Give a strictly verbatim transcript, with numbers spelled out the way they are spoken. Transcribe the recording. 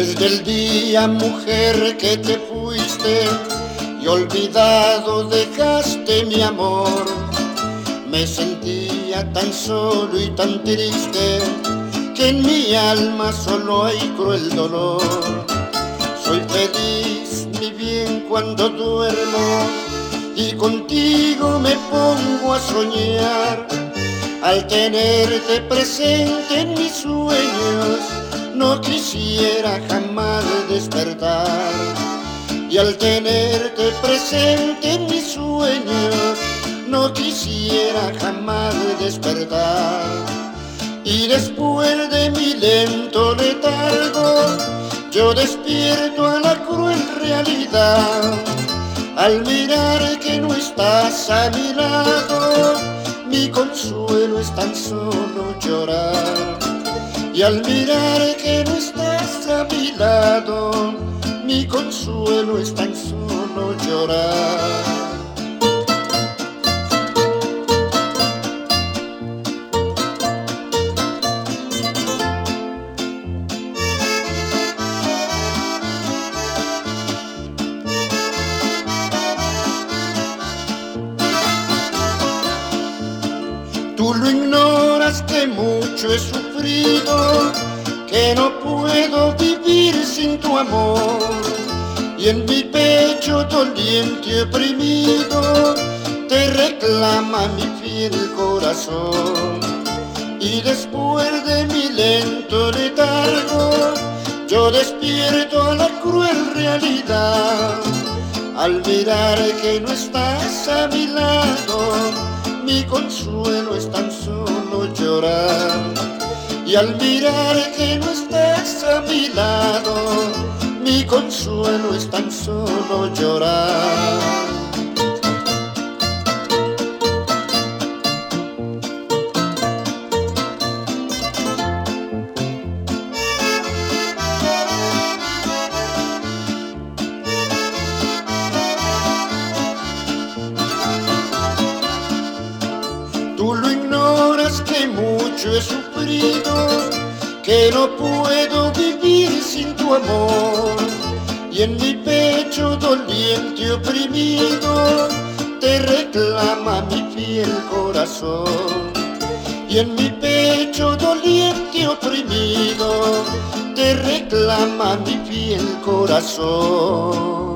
Desde el día, mujer, que te fuiste y olvidado dejaste mi amor, me sentía tan solo y tan triste que en mi alma solo hay cruel dolor. Soy feliz, mi bien, cuando duermo y contigo me pongo a soñar. Al tenerte presente en mis sueños, no quisiera jamás despertar. Y al tenerte presente en mis sueños, no quisiera jamás despertar. Y después de mi lento letargo, yo despierto a la cruel realidad. Al mirar que no estás a mi lado, mi consuelo es tan solo llorar. Y al mirar que no estás a mi lado, mi consuelo es tan solo llorar. Tú lo ignoras que mucho he sufrido, que no puedo vivir sin tu amor. Y en mi pecho doliente y oprimido, te reclama mi fiel corazón. Y después de mi lento letargo, yo despierto a la cruel realidad. Al mirar que no estás a mi lado, mi consuelo es tan solo llorar. Y al mirar que no estás a mi lado, mi consuelo es tan solo llorar. Tú lo ignoras que mucho he sufrido, que no puedo vivir sin tu amor. Y en mi pecho doliente y oprimido, te reclama mi fiel corazón. Y en mi pecho doliente y oprimido, te reclama mi fiel corazón.